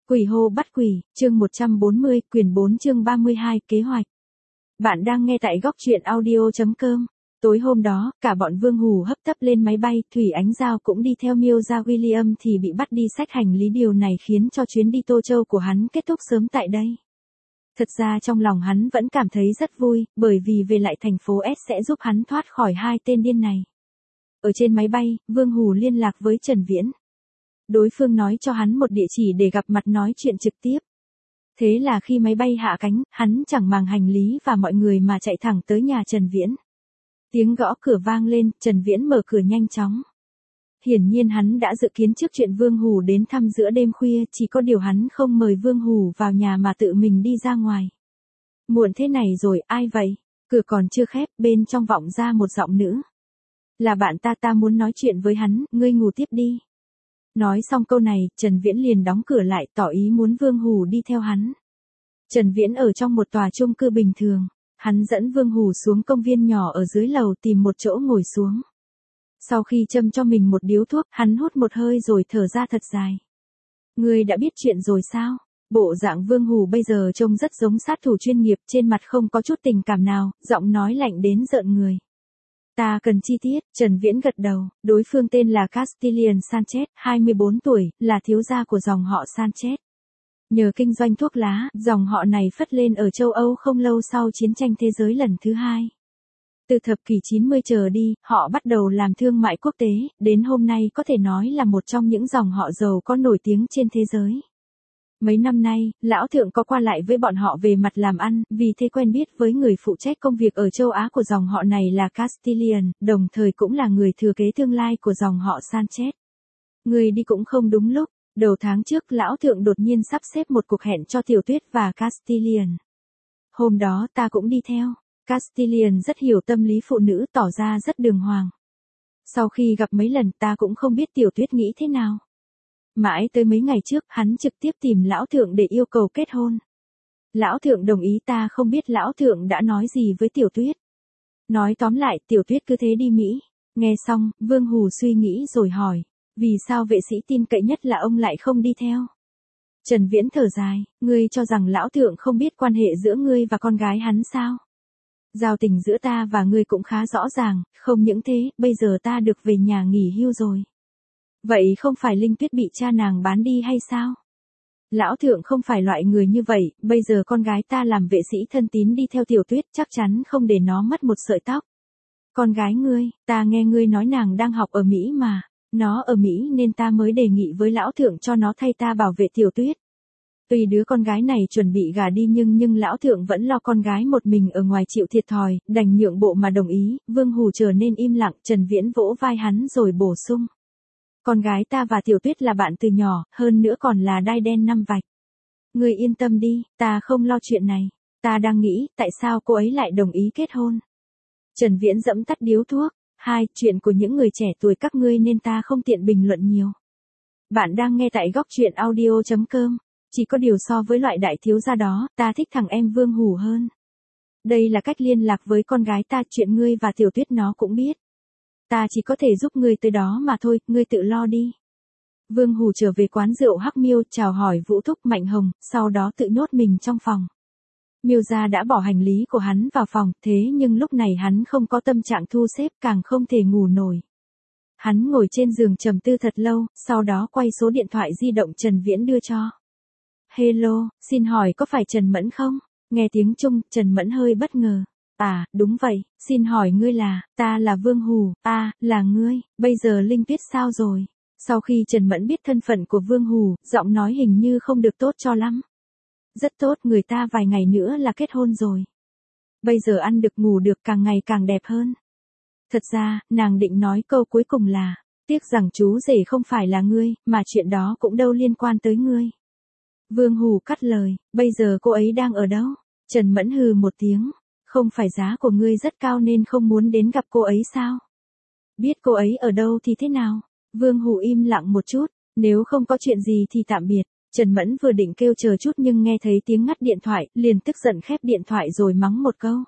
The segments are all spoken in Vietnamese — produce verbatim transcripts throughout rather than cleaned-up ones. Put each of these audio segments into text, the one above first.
Quỷ hô bắt quỷ, chương một trăm bốn mươi, quyển bốn chương ba mươi hai, kế hoạch. Bạn đang nghe tại góc truyện audio chấm com. Tối hôm đó, cả bọn Vương Hù hấp tấp lên máy bay, Thủy Ánh Giao cũng đi theo Miêu gia William thì bị bắt đi xách hành lý, điều này khiến cho chuyến đi Tô Châu của hắn kết thúc sớm tại đây. Thật ra trong lòng hắn vẫn cảm thấy rất vui, bởi vì về lại thành phố S sẽ giúp hắn thoát khỏi hai tên điên này. Ở trên máy bay, Vương Hù liên lạc với Trần Viễn. Đối phương nói cho hắn một địa chỉ để gặp mặt nói chuyện trực tiếp. Thế là khi máy bay hạ cánh, hắn chẳng màng hành lý và mọi người mà chạy thẳng tới nhà Trần Viễn. Tiếng gõ cửa vang lên, Trần Viễn mở cửa nhanh chóng. Hiển nhiên hắn đã dự kiến trước chuyện Vương Hù đến thăm giữa đêm khuya, chỉ có điều hắn không mời Vương Hù vào nhà mà tự mình đi ra ngoài. Muộn thế này rồi, ai vậy? Cửa còn chưa khép, bên trong vọng ra một giọng nữ. Là bạn ta, ta muốn nói chuyện với hắn, ngươi ngủ tiếp đi. Nói xong câu này, Trần Viễn liền đóng cửa lại, tỏ ý muốn Vương Hù đi theo hắn. Trần Viễn ở trong một tòa chung cư bình thường, hắn dẫn Vương Hù xuống công viên nhỏ ở dưới lầu tìm một chỗ ngồi xuống. Sau khi châm cho mình một điếu thuốc, hắn hút một hơi rồi thở ra thật dài. Ngươi đã biết chuyện rồi sao? Bộ dạng Vương Hù bây giờ trông rất giống sát thủ chuyên nghiệp, trên mặt không có chút tình cảm nào, giọng nói lạnh đến rợn người. Ta cần chi tiết, Trần Viễn gật đầu, đối phương tên là Castillian Sanchez, hai mươi bốn tuổi, là thiếu gia của dòng họ Sanchez. Nhờ kinh doanh thuốc lá, dòng họ này phất lên ở châu Âu không lâu sau chiến tranh thế giới lần thứ hai. Từ thập kỷ chín mươi trở đi, họ bắt đầu làm thương mại quốc tế, đến hôm nay có thể nói là một trong những dòng họ giàu có nổi tiếng trên thế giới. Mấy năm nay, lão thượng có qua lại với bọn họ về mặt làm ăn, vì thế quen biết với người phụ trách công việc ở châu Á của dòng họ này là Castillian, đồng thời cũng là người thừa kế tương lai của dòng họ Sanchez. Người đi cũng không đúng lúc, đầu tháng trước lão thượng đột nhiên sắp xếp một cuộc hẹn cho Tiểu Tuyết và Castillian. Hôm đó ta cũng đi theo, Castillian rất hiểu tâm lý phụ nữ, tỏ ra rất đường hoàng. Sau khi gặp mấy lần ta cũng không biết Tiểu Tuyết nghĩ thế nào. Mãi tới mấy ngày trước, hắn trực tiếp tìm lão thượng để yêu cầu kết hôn. Lão thượng đồng ý, ta không biết lão thượng đã nói gì với Tiểu Tuyết. Nói tóm lại, Tiểu Tuyết cứ thế đi Mỹ. Nghe xong, Vương Hù suy nghĩ rồi hỏi, vì sao vệ sĩ tin cậy nhất là ông lại không đi theo? Trần Viễn thở dài, ngươi cho rằng lão thượng không biết quan hệ giữa ngươi và con gái hắn sao? Giao tình giữa ta và ngươi cũng khá rõ ràng, không những thế, bây giờ ta được về nhà nghỉ hưu rồi. Vậy không phải Linh Tuyết bị cha nàng bán đi hay sao? Lão thượng không phải loại người như vậy, bây giờ con gái ta làm vệ sĩ thân tín đi theo Tiểu Tuyết, chắc chắn không để nó mất một sợi tóc. Con gái ngươi, ta nghe ngươi nói nàng đang học ở Mỹ mà, nó ở Mỹ nên ta mới đề nghị với lão thượng cho nó thay ta bảo vệ Tiểu Tuyết. Tuy đứa con gái này chuẩn bị gả đi nhưng nhưng lão thượng vẫn lo con gái một mình ở ngoài chịu thiệt thòi, đành nhượng bộ mà đồng ý. Vương Hù trở nên im lặng, Trần Viễn vỗ vai hắn rồi bổ sung. Con gái ta và Tiểu Tuyết là bạn từ nhỏ, hơn nữa còn là đai đen năm vạch. Ngươi yên tâm đi, ta không lo chuyện này. Ta đang nghĩ, tại sao cô ấy lại đồng ý kết hôn? Trần Viễn giẫm tắt điếu thuốc. Hai, chuyện của những người trẻ tuổi các ngươi nên ta không tiện bình luận nhiều. Bạn đang nghe tại góc truyện audio chấm com. Chỉ có điều so với loại đại thiếu gia đó, ta thích thằng em Vương Hù hơn. Đây là cách liên lạc với con gái ta, chuyện ngươi và Tiểu Tuyết nó cũng biết. Ta chỉ có thể giúp ngươi tới đó mà thôi, ngươi tự lo đi. Vương Hù trở về quán rượu Hắc Miêu, chào hỏi Vũ Thúc, Mạnh Hồng, sau đó tự nhốt mình trong phòng. Miêu gia đã bỏ hành lý của hắn vào phòng, thế nhưng lúc này hắn không có tâm trạng thu xếp, càng không thể ngủ nổi. Hắn ngồi trên giường trầm tư thật lâu, sau đó quay số điện thoại di động Trần Viễn đưa cho. Hello, xin hỏi có phải Trần Mẫn không? Nghe tiếng Trung, Trần Mẫn hơi bất ngờ. À, đúng vậy, xin hỏi ngươi là, ta là Vương Hù, à, là ngươi, bây giờ Linh Tuyết sao rồi? Sau khi Trần Mẫn biết thân phận của Vương Hù, giọng nói hình như không được tốt cho lắm. Rất tốt, người ta vài ngày nữa là kết hôn rồi. Bây giờ ăn được ngủ được, càng ngày càng đẹp hơn. Thật ra, nàng định nói câu cuối cùng là, tiếc rằng chú rể không phải là ngươi, mà chuyện đó cũng đâu liên quan tới ngươi. Vương Hù cắt lời, bây giờ cô ấy đang ở đâu? Trần Mẫn hừ một tiếng, không phải giá của ngươi rất cao nên không muốn đến gặp cô ấy sao? Biết cô ấy ở đâu thì thế nào? Vương Hù im lặng một chút, nếu không có chuyện gì thì tạm biệt. Trần Mẫn vừa định kêu chờ chút nhưng nghe thấy tiếng ngắt điện thoại, liền tức giận khép điện thoại rồi mắng một câu.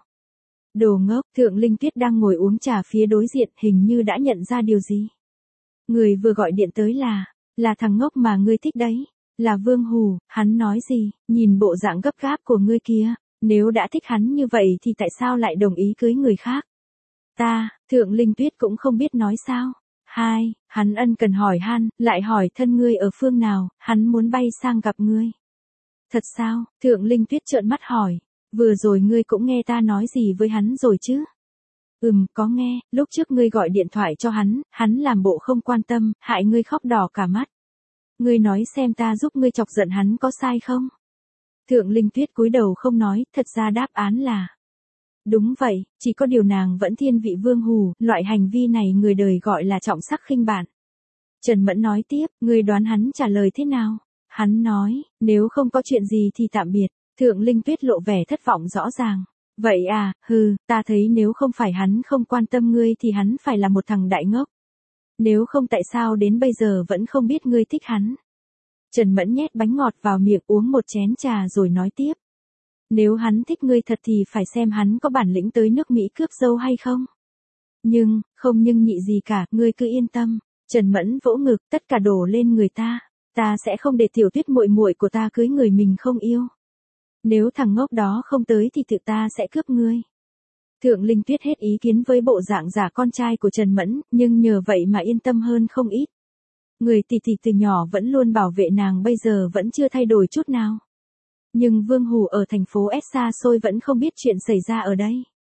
Đồ ngốc, Thượng Linh Tuyết đang ngồi uống trà phía đối diện, hình như đã nhận ra điều gì. Người vừa gọi điện tới là, là thằng ngốc mà ngươi thích đấy. Là Vương Hủ, hắn nói gì, nhìn bộ dạng gấp gáp của ngươi kia, nếu đã thích hắn như vậy thì tại sao lại đồng ý cưới người khác? Ta, Thượng Linh Tuyết cũng không biết nói sao. Hai, hắn ân cần hỏi han, lại hỏi thân ngươi ở phương nào, hắn muốn bay sang gặp ngươi. Thật sao? Thượng Linh Tuyết trợn mắt hỏi, vừa rồi ngươi cũng nghe ta nói gì với hắn rồi chứ? Ừm, có nghe, lúc trước ngươi gọi điện thoại cho hắn, hắn làm bộ không quan tâm, hại ngươi khóc đỏ cả mắt. Ngươi nói xem ta giúp ngươi chọc giận hắn có sai không? Thượng Linh Tuyết cúi đầu không nói, thật ra đáp án là đúng vậy, chỉ có điều nàng vẫn thiên vị Vương Hủ, loại hành vi này người đời gọi là trọng sắc khinh bạn. Trần Mẫn nói tiếp, ngươi đoán hắn trả lời thế nào? Hắn nói, nếu không có chuyện gì thì tạm biệt. Thượng Linh Tuyết lộ vẻ thất vọng rõ ràng. Vậy à, hừ, ta thấy nếu không phải hắn không quan tâm ngươi thì hắn phải là một thằng đại ngốc. Nếu không tại sao đến bây giờ vẫn không biết ngươi thích hắn. Trần Mẫn nhét bánh ngọt vào miệng uống một chén trà rồi nói tiếp. Nếu hắn thích ngươi thật thì phải xem hắn có bản lĩnh tới nước Mỹ cướp dâu hay không. Nhưng, không nhưng nhị gì cả, ngươi cứ yên tâm. Trần Mẫn vỗ ngực, tất cả đổ lên người ta. Ta sẽ không để Tiểu Tuyết muội muội của ta cưới người mình không yêu. Nếu thằng ngốc đó không tới thì tự ta sẽ cướp ngươi. Thượng Linh Tuyết hết ý kiến với bộ dạng giả con trai của Trần Mẫn, nhưng nhờ vậy mà yên tâm hơn không ít. Người tỷ tỷ từ nhỏ vẫn luôn bảo vệ nàng bây giờ vẫn chưa thay đổi chút nào. Nhưng Vương Hủ ở thành phố S xa xôi vẫn không biết chuyện xảy ra ở đây.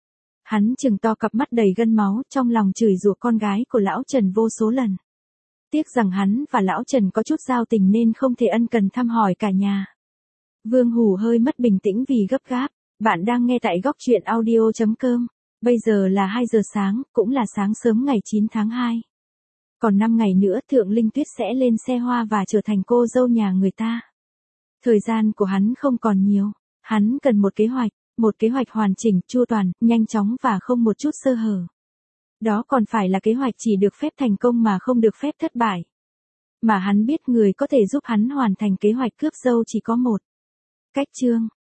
Hắn trừng to cặp mắt đầy gân máu, trong lòng chửi rủa con gái của lão Trần vô số lần. Tiếc rằng hắn và lão Trần có chút giao tình nên không thể ân cần thăm hỏi cả nhà. Vương Hủ hơi mất bình tĩnh vì gấp gáp. Bạn đang nghe tại góc truyện audio chấm com. Bây giờ là hai giờ sáng, cũng là sáng sớm ngày chín tháng hai. Còn năm ngày nữa Thượng Linh Tuyết sẽ lên xe hoa và trở thành cô dâu nhà người ta. Thời gian của hắn không còn nhiều. Hắn cần một kế hoạch, một kế hoạch hoàn chỉnh, chu toàn, nhanh chóng và không một chút sơ hở. Đó còn phải là kế hoạch chỉ được phép thành công mà không được phép thất bại. Mà hắn biết người có thể giúp hắn hoàn thành kế hoạch cướp dâu chỉ có một. Cách Chương